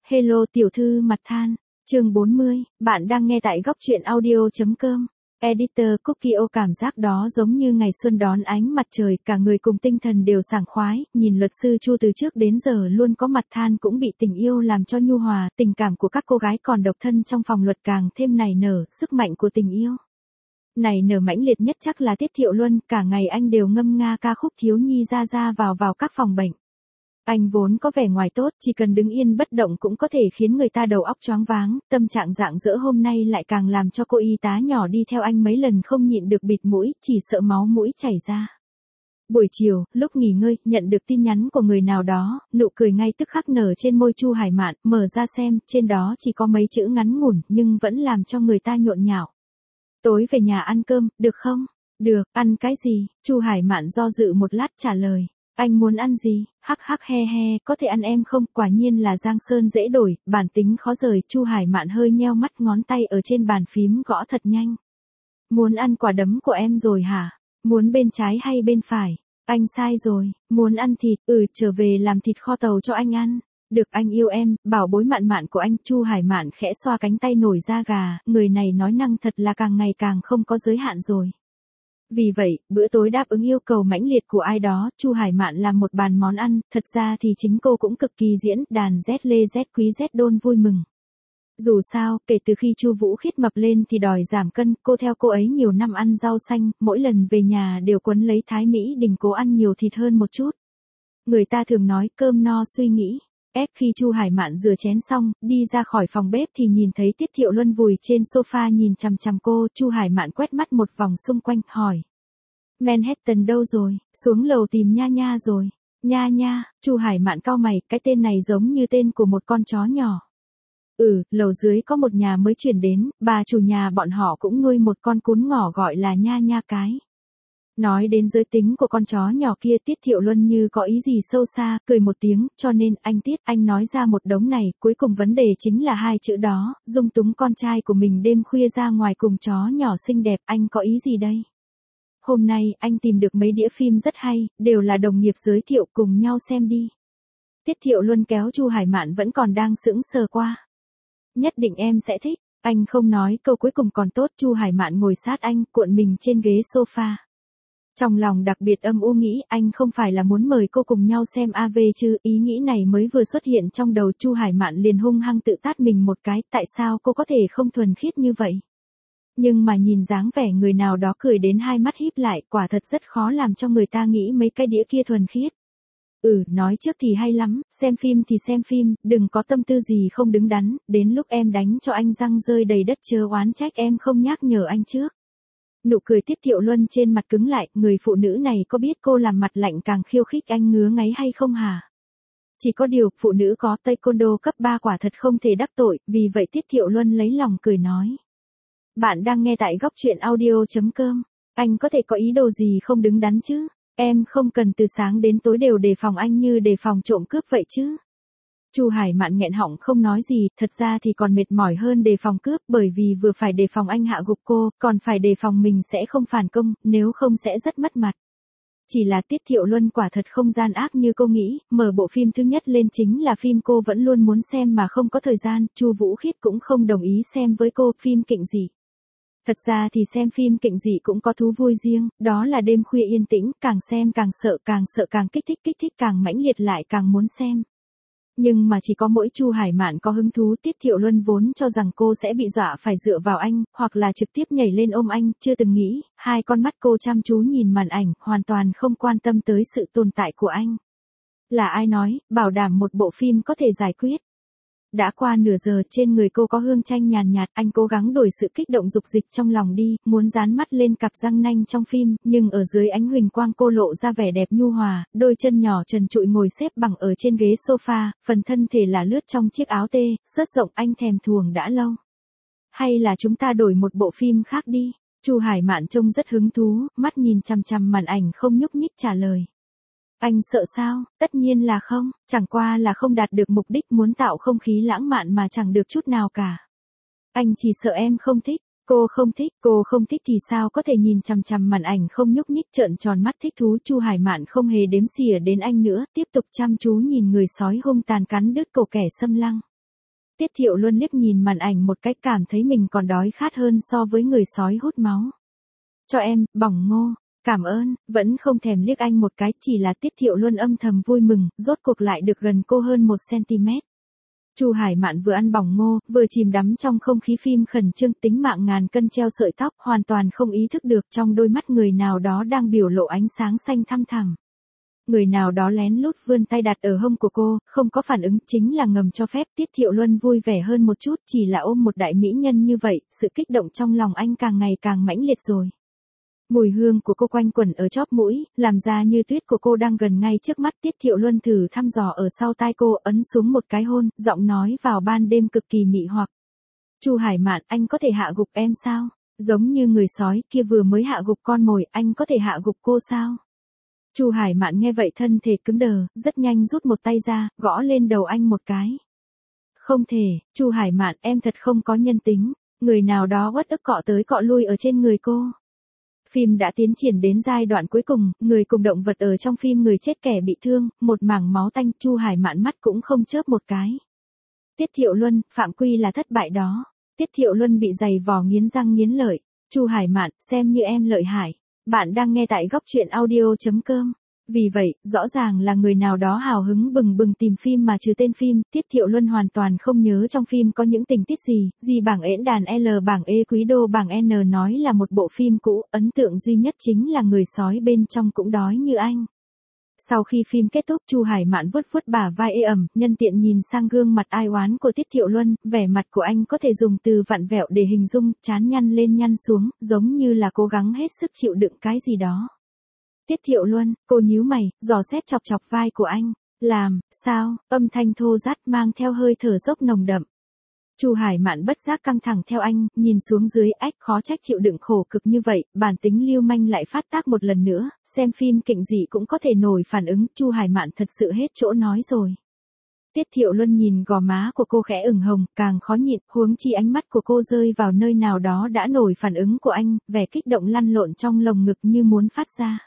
Hello tiểu thư mặt than, chương 40, bạn đang nghe tại góc truyện audio.com. Editor Cookie cảm giác đó giống như ngày xuân đón ánh mặt trời, cả người cùng tinh thần đều sảng khoái, nhìn luật sư Chu từ trước đến giờ luôn có mặt than cũng bị tình yêu làm cho nhu hòa, tình cảm của các cô gái còn độc thân trong phòng luật càng thêm nảy nở, sức mạnh của tình yêu. Này nở mãnh liệt nhất chắc là Tiết Thiệu Luân, cả ngày anh đều ngâm nga ca khúc thiếu nhi ra ra vào các phòng bệnh. Anh vốn có vẻ ngoài tốt, chỉ cần đứng yên bất động cũng có thể khiến người ta đầu óc choáng váng, tâm trạng rạng rỡ hôm nay lại càng làm cho cô y tá nhỏ đi theo anh mấy lần không nhịn được bịt mũi, chỉ sợ máu mũi chảy ra. Buổi chiều, lúc nghỉ ngơi, nhận được tin nhắn của người nào đó, nụ cười ngay tức khắc nở trên môi Chu Hải Mạn, mở ra xem, trên đó chỉ có mấy chữ ngắn ngủn, nhưng vẫn làm cho người ta nhộn nhạo. Tối về nhà ăn cơm, được không? Được, ăn cái gì? Chu Hải Mạn do dự một lát trả lời. Anh muốn ăn gì? Hắc hắc he he, có thể ăn em không? Quả nhiên là Giang Sơn dễ đổi, bản tính khó rời. Chu Hải Mạn hơi nheo mắt, ngón tay ở trên bàn phím gõ thật nhanh. Muốn ăn quả đấm của em rồi hả? Muốn bên trái hay bên phải? Anh sai rồi, muốn ăn thịt, trở về làm thịt kho tàu cho anh ăn. Được, anh yêu em, bảo bối Mạn Mạn của anh. Chu Hải Mạn khẽ xoa cánh tay nổi da gà, người này nói năng thật là càng ngày càng không có giới hạn rồi. Vì vậy, bữa tối đáp ứng yêu cầu mãnh liệt của ai đó, Chu Hải Mạn làm một bàn món ăn, thật ra thì chính cô cũng cực kỳ diễn đàn Z Lê Z Quý Z Đôn vui mừng. Dù sao, kể từ khi Chu Vũ Khiết mập lên thì đòi giảm cân, cô theo cô ấy nhiều năm ăn rau xanh, mỗi lần về nhà đều quấn lấy Thái Mỹ Đình cố ăn nhiều thịt hơn một chút. Người ta thường nói cơm no suy nghĩ. Khi Chu Hải Mạn rửa chén xong, đi ra khỏi phòng bếp thì nhìn thấy Tiết Thiệu Luân vùi trên sofa nhìn chằm chằm cô, Chu Hải Mạn quét mắt một vòng xung quanh, hỏi. Manhattan đâu rồi? Xuống lầu tìm Nha Nha rồi. Nha Nha, Chu Hải Mạn cau mày, cái tên này giống như tên của một con chó nhỏ. Lầu dưới có một nhà mới chuyển đến, bà chủ nhà bọn họ cũng nuôi một con cún ngỏ gọi là Nha Nha cái. Nói đến giới tính của con chó nhỏ kia, Tiết Thiệu Luân như có ý gì sâu xa, cười một tiếng, cho nên, anh Tiết, anh nói ra một đống này, cuối cùng vấn đề chính là hai chữ đó, dung túng con trai của mình đêm khuya ra ngoài cùng chó nhỏ xinh đẹp, anh có ý gì đây? Hôm nay, anh tìm được mấy đĩa phim rất hay, đều là đồng nghiệp giới thiệu, cùng nhau xem đi. Tiết Thiệu Luân kéo Chu Hải Mạn vẫn còn đang sững sờ qua. Nhất định em sẽ thích, anh không nói câu cuối cùng còn tốt. Chu Hải Mạn ngồi sát anh, cuộn mình trên ghế sofa. Trong lòng đặc biệt âm u nghĩ, anh không phải là muốn mời cô cùng nhau xem AV chứ, ý nghĩ này mới vừa xuất hiện trong đầu Chu Hải Mạn liền hung hăng tự tát mình một cái, tại sao cô có thể không thuần khiết như vậy? Nhưng mà nhìn dáng vẻ người nào đó cười đến hai mắt híp lại, quả thật rất khó làm cho người ta nghĩ mấy cái đĩa kia thuần khiết. Nói trước thì hay lắm, xem phim thì xem phim, đừng có tâm tư gì không đứng đắn, đến lúc em đánh cho anh răng rơi đầy đất chớ oán trách em không nhắc nhở anh trước. Nụ cười Tiết Thiệu Luân trên mặt cứng lại, người phụ nữ này có biết cô làm mặt lạnh càng khiêu khích anh ngứa ngáy hay không hả? Chỉ có điều, phụ nữ có taekwondo cấp 3 quả thật không thể đắc tội, vì vậy Tiết Thiệu Luân lấy lòng cười nói. Bạn đang nghe tại góc truyện audio.com, anh có thể có ý đồ gì không đứng đắn chứ? Em không cần từ sáng đến tối đều đề phòng anh như đề phòng trộm cướp vậy chứ. Chu Hải Mạn nghẹn họng không nói gì, thật ra thì còn mệt mỏi hơn đề phòng cướp, bởi vì vừa phải đề phòng anh hạ gục cô, còn phải đề phòng mình sẽ không phản công, nếu không sẽ rất mất mặt. Chỉ là Tiết Thiệu Luân quả thật không gian ác như cô nghĩ, mở bộ phim thứ nhất lên chính là phim cô vẫn luôn muốn xem mà không có thời gian, Chu Vũ Khiết cũng không đồng ý xem với cô, phim kịnh dị. Thật ra thì xem phim kịnh dị cũng có thú vui riêng, đó là đêm khuya yên tĩnh, càng xem càng sợ càng kích thích càng mãnh liệt lại càng muốn xem. Nhưng mà chỉ có mỗi Chu Hải Mạn có hứng thú, Tiết Thiệu Luân vốn cho rằng cô sẽ bị dọa phải dựa vào anh, hoặc là trực tiếp nhảy lên ôm anh, chưa từng nghĩ, hai con mắt cô chăm chú nhìn màn ảnh, hoàn toàn không quan tâm tới sự tồn tại của anh. Là ai nói, bảo đảm một bộ phim có thể giải quyết. Đã qua nửa giờ, trên người cô có hương chanh nhàn nhạt, anh cố gắng đổi sự kích động dục dịch trong lòng đi, muốn dán mắt lên cặp răng nanh trong phim, nhưng ở dưới ánh huỳnh quang cô lộ ra vẻ đẹp nhu hòa, đôi chân nhỏ trần trụi ngồi xếp bằng ở trên ghế sofa, phần thân thể là lướt trong chiếc áo tê, xớt rộng anh thèm thuồng đã lâu. Hay là chúng ta đổi một bộ phim khác đi? Chu Hải Mạn trông rất hứng thú, mắt nhìn chằm chằm màn ảnh không nhúc nhích trả lời. Anh sợ sao? Tất nhiên là không, chẳng qua là không đạt được mục đích muốn tạo không khí lãng mạn mà chẳng được chút nào cả. Anh chỉ sợ em không thích, cô không thích thì sao có thể nhìn chằm chằm màn ảnh không nhúc nhích trợn tròn mắt thích thú. Chu Hải Mạn không hề đếm xỉa đến anh nữa, tiếp tục chăm chú nhìn người sói hung tàn cắn đứt cổ kẻ xâm lăng. Tiết Thiệu Luân liếc nhìn màn ảnh một cách cảm thấy mình còn đói khát hơn so với người sói hút máu. Cho em, bỏng ngô, cảm ơn, vẫn không thèm liếc anh một cái, chỉ là Tiết Thiệu Luân âm thầm vui mừng, rốt cuộc lại được gần cô hơn 1 cm. Chu Hải Mạn vừa ăn bỏng ngô, vừa chìm đắm trong không khí phim khẩn trương, tính mạng ngàn cân treo sợi tóc, hoàn toàn không ý thức được trong đôi mắt người nào đó đang biểu lộ ánh sáng xanh thăm thẳm. Người nào đó lén lút vươn tay đặt ở hông của cô, không có phản ứng, chính là ngầm cho phép Tiết Thiệu Luân vui vẻ hơn một chút, chỉ là ôm một đại mỹ nhân như vậy, sự kích động trong lòng anh càng ngày càng mãnh liệt rồi. Mùi hương của cô quanh quẩn ở chóp mũi, làm da như tuyết của cô đang gần ngay trước mắt. Tiết Thiệu Luân thử thăm dò ở sau tai cô, ấn xuống một cái hôn, giọng nói vào ban đêm cực kỳ mị hoặc. Chu Hải Mạn, anh có thể hạ gục em sao? Giống như người sói kia vừa mới hạ gục con mồi, anh có thể hạ gục cô sao? Chu Hải Mạn nghe vậy thân thể cứng đờ, rất nhanh rút một tay ra, gõ lên đầu anh một cái. Không thể, Chu Hải Mạn, em thật không có nhân tính. Người nào đó uất ức cọ tới cọ lui ở trên người cô. Phim đã tiến triển đến giai đoạn cuối cùng, người cùng động vật ở trong phim người chết kẻ bị thương, một mảng máu tanh, Chu Hải Mạn mắt cũng không chớp một cái. Tiết Thiệu Luân, phạm quy là thất bại đó. Tiết Thiệu Luân bị giày vò nghiến răng nghiến lợi. Chu Hải Mạn, xem như em lợi hại. Bạn đang nghe tại góc truyện audio.com. Vì vậy, rõ ràng là người nào đó hào hứng bừng bừng tìm phim mà trừ tên phim, Tiết Thiệu Luân hoàn toàn không nhớ trong phim có những tình tiết gì bảng ễn đàn L bảng E quý đô bảng N nói là một bộ phim cũ, ấn tượng duy nhất chính là người sói bên trong cũng đói như anh. Sau khi phim kết thúc, Chu Hải Mạn vuốt vuốt bả vai ê ẩm, nhân tiện nhìn sang gương mặt ai oán của Tiết Thiệu Luân, vẻ mặt của anh có thể dùng từ vặn vẹo để hình dung, trán nhăn lên nhăn xuống, giống như là cố gắng hết sức chịu đựng cái gì đó. Tiết Thiệu Luân, cô nhíu mày, dò xét chọc chọc vai của anh. Làm, sao, âm thanh thô rát mang theo hơi thở dốc nồng đậm. Chu Hải Mạn bất giác căng thẳng theo anh, nhìn xuống dưới, ách, khó trách chịu đựng khổ cực như vậy, bản tính lưu manh lại phát tác một lần nữa, xem phim kịch gì cũng có thể nổi phản ứng, Chu Hải Mạn thật sự hết chỗ nói rồi. Tiết Thiệu Luân nhìn gò má của cô khẽ ửng hồng, càng khó nhịn, huống chi ánh mắt của cô rơi vào nơi nào đó đã nổi phản ứng của anh, vẻ kích động lăn lộn trong lồng ngực như muốn phát ra.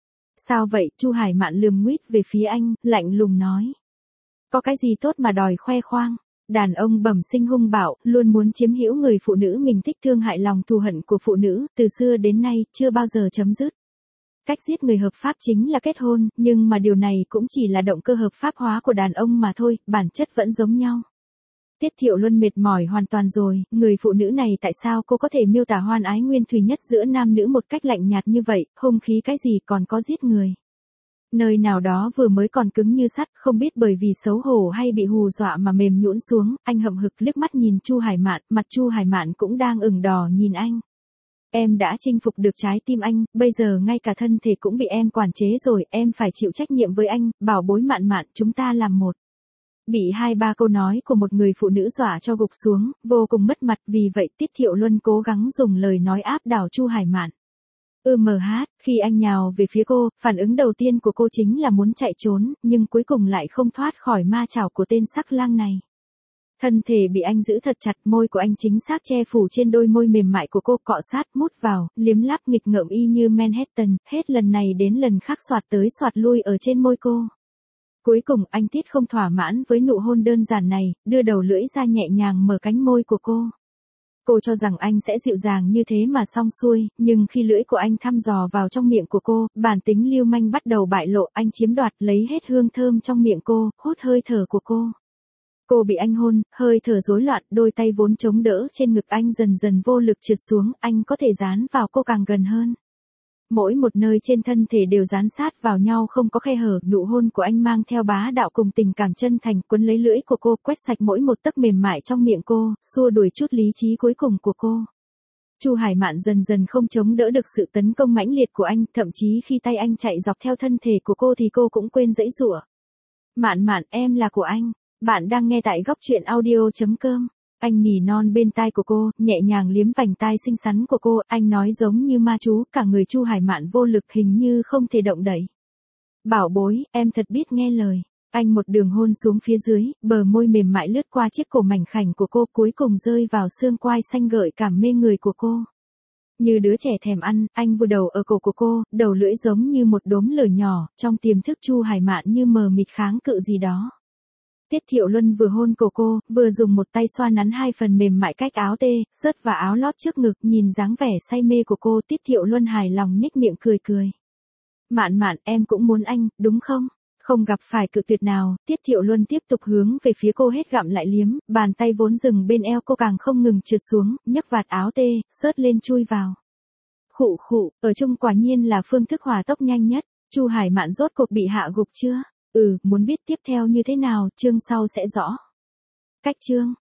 Sao vậy? Chu Hải Mạn lườm nguýt về phía anh, lạnh lùng nói. Có cái gì tốt mà đòi khoe khoang? Đàn ông bẩm sinh hung bạo, luôn muốn chiếm hữu người phụ nữ mình thích, thương hại lòng thù hận của phụ nữ, từ xưa đến nay, chưa bao giờ chấm dứt. Cách giết người hợp pháp chính là kết hôn, nhưng mà điều này cũng chỉ là động cơ hợp pháp hóa của đàn ông mà thôi, bản chất vẫn giống nhau. Tiết Thiệu Luân mệt mỏi hoàn toàn rồi, người phụ nữ này tại sao cô có thể miêu tả hoan ái nguyên thủy nhất giữa nam nữ một cách lạnh nhạt như vậy, hung khí cái gì còn có giết người. Nơi nào đó vừa mới còn cứng như sắt, không biết bởi vì xấu hổ hay bị hù dọa mà mềm nhũn xuống, anh hậm hực liếc mắt nhìn Chu Hải Mạn, mặt Chu Hải Mạn cũng đang ửng đỏ nhìn anh. Em đã chinh phục được trái tim anh, bây giờ ngay cả thân thể cũng bị em quản chế rồi, em phải chịu trách nhiệm với anh, bảo bối Mạn Mạn, chúng ta làm một. Bị 2-3 câu nói của một người phụ nữ dọa cho gục xuống, vô cùng mất mặt, vì vậy Tiết Thiệu Luân cố gắng dùng lời nói áp đảo Chu Hải Mạn. Khi anh nhào về phía cô, phản ứng đầu tiên của cô chính là muốn chạy trốn, nhưng cuối cùng lại không thoát khỏi ma chảo của tên sắc lang này. Thân thể bị anh giữ thật chặt, môi của anh chính xác che phủ trên đôi môi mềm mại của cô, cọ sát, mút vào, liếm láp nghịch ngợm y như Manhattan, hết lần này đến lần khác xoạt tới xoạt lui ở trên môi cô. Cuối cùng anh Tiết không thỏa mãn với nụ hôn đơn giản này, đưa đầu lưỡi ra nhẹ nhàng mở cánh môi của cô. Cô cho rằng anh sẽ dịu dàng như thế mà xong xuôi, nhưng khi lưỡi của anh thăm dò vào trong miệng của cô, bản tính lưu manh bắt đầu bại lộ, anh chiếm đoạt lấy hết hương thơm trong miệng cô, hút hơi thở của cô. Cô bị anh hôn, hơi thở rối loạn, đôi tay vốn chống đỡ trên ngực anh dần dần vô lực trượt xuống, anh có thể dán vào cô càng gần hơn. Mỗi một nơi trên thân thể đều dán sát vào nhau không có khe hở, nụ hôn của anh mang theo bá đạo cùng tình cảm chân thành, quấn lấy lưỡi của cô, quét sạch mỗi một tấc mềm mại trong miệng cô, xua đuổi chút lý trí cuối cùng của cô. Chu Hải Mạn dần dần không chống đỡ được sự tấn công mãnh liệt của anh, thậm chí khi tay anh chạy dọc theo thân thể của cô thì cô cũng quên giãy giụa. Mạn Mạn, em là của anh. Bạn đang nghe tại góc truyện audio.com. Anh nỉ non bên tai của cô, nhẹ nhàng liếm vành tai xinh xắn của cô, anh nói giống như ma chú, cả người Chu Hải Mạn vô lực hình như không thể động đậy. Bảo bối, em thật biết nghe lời. Anh một đường hôn xuống phía dưới, bờ môi mềm mại lướt qua chiếc cổ mảnh khảnh của cô, cuối cùng rơi vào xương quai xanh gợi cảm mê người của cô. Như đứa trẻ thèm ăn, anh vùi đầu ở cổ của cô, đầu lưỡi giống như một đốm lửa nhỏ, trong tiềm thức Chu Hải Mạn như mờ mịt kháng cự gì đó. Tiết Thiệu Luân vừa hôn cổ cô, vừa dùng một tay xoa nắn hai phần mềm mại cách áo tê, sớt và áo lót trước ngực, nhìn dáng vẻ say mê của cô, Tiết Thiệu Luân hài lòng nhếch miệng cười cười. Mạn Mạn, em cũng muốn anh, đúng không? Không gặp phải cự tuyệt nào, Tiết Thiệu Luân tiếp tục hướng về phía cô hết gặm lại liếm, bàn tay vốn dừng bên eo cô càng không ngừng trượt xuống, nhấc vạt áo tê, sớt lên chui vào. Khụ khụ, ở chung quả nhiên là phương thức hòa tốc nhanh nhất. Chu Hải Mạn rốt cuộc bị hạ gục chưa? Muốn biết tiếp theo như thế nào, chương sau sẽ rõ. Cách chương